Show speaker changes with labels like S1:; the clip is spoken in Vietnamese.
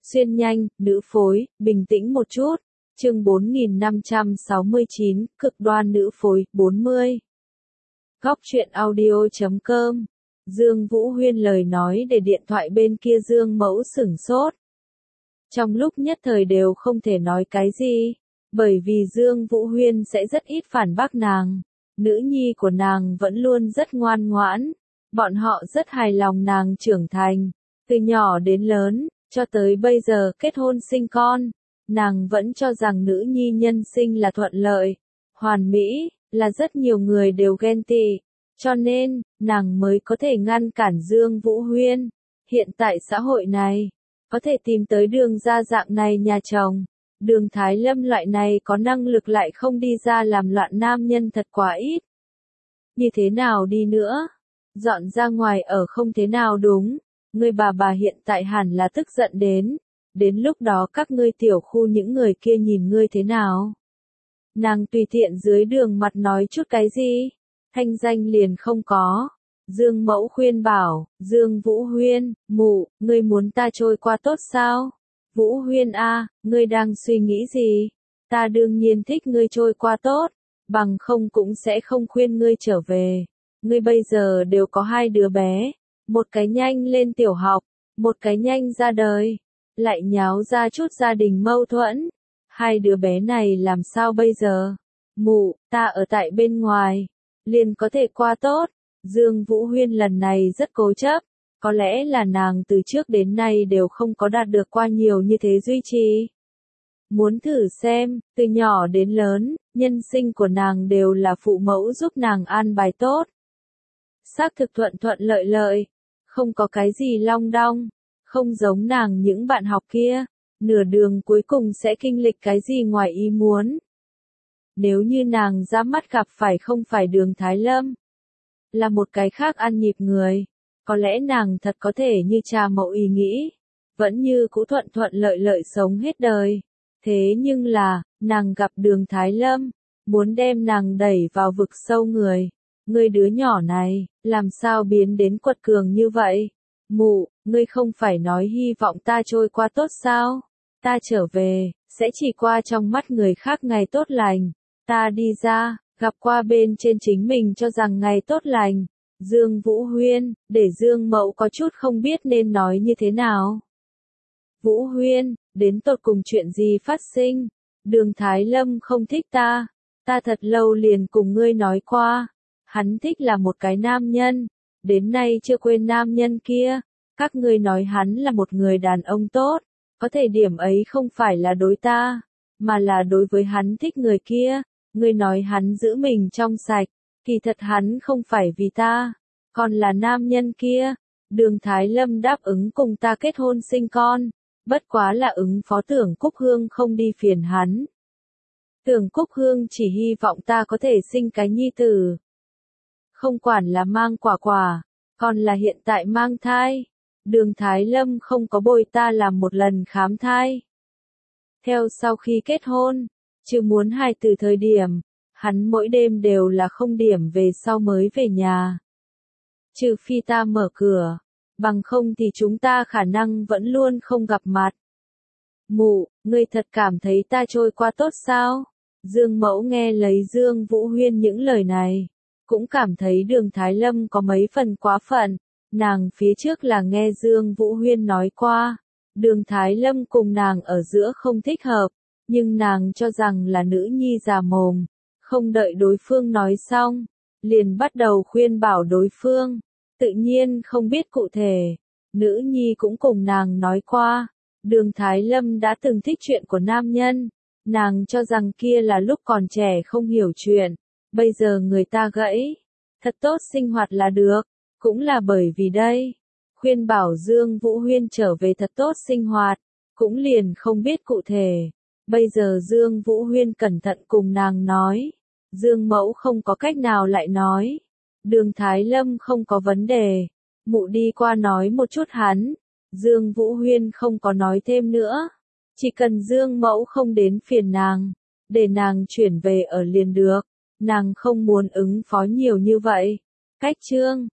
S1: Xuyên nhanh, nữ phối, bình tĩnh một chút. Chương 4569, cực đoan nữ phối, 40. Góc truyện audio.com. Dương Vũ Huyên lời nói để điện thoại bên kia Dương Mẫu sửng sốt. Trong lúc nhất thời đều không thể nói cái gì, bởi vì Dương Vũ Huyên sẽ rất ít phản bác nàng. Nữ nhi của nàng vẫn luôn rất ngoan ngoãn, bọn họ rất hài lòng nàng trưởng thành, từ nhỏ đến lớn, cho tới bây giờ kết hôn sinh con, nàng vẫn cho rằng nữ nhi nhân sinh là thuận lợi, hoàn mỹ, là rất nhiều người đều ghen tị, cho nên, nàng mới có thể ngăn cản Dương Vũ Huyên. Hiện tại xã hội này, có thể tìm tới Đường gia dạng này nhà chồng, Đường Thái Lâm loại này có năng lực lại không đi ra làm loạn nam nhân thật quá ít. Như thế nào đi nữa? Dọn ra ngoài ở không thế nào đúng, ngươi bà hiện tại hẳn là tức giận đến lúc đó các ngươi tiểu khu những người kia nhìn ngươi thế nào? Nàng tùy tiện dưới đường mặt nói chút cái gì? Thanh danh liền không có. Dương Mẫu khuyên bảo, Dương Vũ Huyên, mụ, ngươi muốn ta trôi qua tốt sao? Vũ Huyên a, ngươi đang suy nghĩ gì? Ta đương nhiên thích ngươi trôi qua tốt, bằng không cũng sẽ không khuyên ngươi trở về. Ngươi bây giờ đều có hai đứa bé, một cái nhanh lên tiểu học, một cái nhanh ra đời, lại nháo ra chút gia đình mâu thuẫn. Hai đứa bé này làm sao bây giờ? Mụ, ta ở tại bên ngoài, liền có thể qua tốt. Dương Vũ Huyên lần này rất cố chấp, có lẽ là nàng từ trước đến nay đều không có đạt được qua nhiều như thế duy trì. Muốn thử xem, từ nhỏ đến lớn, nhân sinh của nàng đều là phụ mẫu giúp nàng an bài tốt. Xác thực thuận thuận lợi lợi, không có cái gì long đong, không giống nàng những bạn học kia, nửa đường cuối cùng sẽ kinh lịch cái gì ngoài ý muốn. Nếu như nàng ra mắt gặp phải không phải Đường Thái Lâm, là một cái khác ăn nhịp người, có lẽ nàng thật có thể như cha mẫu ý nghĩ, vẫn như cũ thuận thuận lợi lợi sống hết đời. Thế nhưng là, nàng gặp Đường Thái Lâm, muốn đem nàng đẩy vào vực sâu người. Ngươi đứa nhỏ này, làm sao biến đến quật cường như vậy? Mụ, ngươi không phải nói hy vọng ta trôi qua tốt sao? Ta trở về, sẽ chỉ qua trong mắt người khác ngày tốt lành. Ta đi ra, gặp qua bên trên chính mình cho rằng ngày tốt lành. Dương Vũ Huyên, để Dương Mẫu có chút không biết nên nói như thế nào. Vũ Huyên, đến tột cùng chuyện gì phát sinh? Đường Thái Lâm không thích ta. Ta thật lâu liền cùng ngươi nói qua. Hắn thích là một cái nam nhân. Đến nay chưa quên nam nhân kia. Các ngươi nói hắn là một người đàn ông tốt. Có thể điểm ấy không phải là đối ta, mà là đối với hắn thích người kia. Ngươi nói hắn giữ mình trong sạch. Kỳ thật hắn không phải vì ta, còn là nam nhân kia. Đường Thái Lâm đáp ứng cùng ta kết hôn sinh con. Bất quá là ứng phó Tưởng Cúc Hương không đi phiền hắn. Tưởng Cúc Hương chỉ hy vọng ta có thể sinh cái nhi tử. Không quản là mang quả, còn là hiện tại mang thai. Đường Thái Lâm không có bồi ta làm một lần khám thai. Theo sau khi kết hôn, chứ muốn hài tử thời điểm, hắn mỗi đêm đều là không điểm về sau mới về nhà. Trừ phi ta mở cửa, bằng không thì chúng ta khả năng vẫn luôn không gặp mặt. Mụ, ngươi thật cảm thấy ta trôi qua tốt sao? Dương Mẫu nghe lấy Dương Vũ Huyên những lời này, cũng cảm thấy Đường Thái Lâm có mấy phần quá phận. Nàng phía trước là nghe Dương Vũ Huyên nói qua, Đường Thái Lâm cùng nàng ở giữa không thích hợp, nhưng nàng cho rằng là nữ nhi già mồm, không đợi đối phương nói xong, liền bắt đầu khuyên bảo đối phương, tự nhiên không biết cụ thể. Nữ nhi cũng cùng nàng nói qua, Đường Thái Lâm đã từng thích chuyện của nam nhân, nàng cho rằng kia là lúc còn trẻ không hiểu chuyện, bây giờ người ta gãy, thật tốt sinh hoạt là được. Cũng là bởi vì đây, khuyên bảo Dương Vũ Huyên trở về thật tốt sinh hoạt, cũng liền không biết cụ thể. Bây giờ Dương Vũ Huyên cẩn thận cùng nàng nói, Dương Mẫu không có cách nào lại nói. Đường Thái Lâm không có vấn đề, mụ đi qua nói một chút hắn. Dương Vũ Huyên không có nói thêm nữa, chỉ cần Dương Mẫu không đến phiền nàng, để nàng chuyển về ở liền được, nàng không muốn ứng phó nhiều như vậy. Cách chương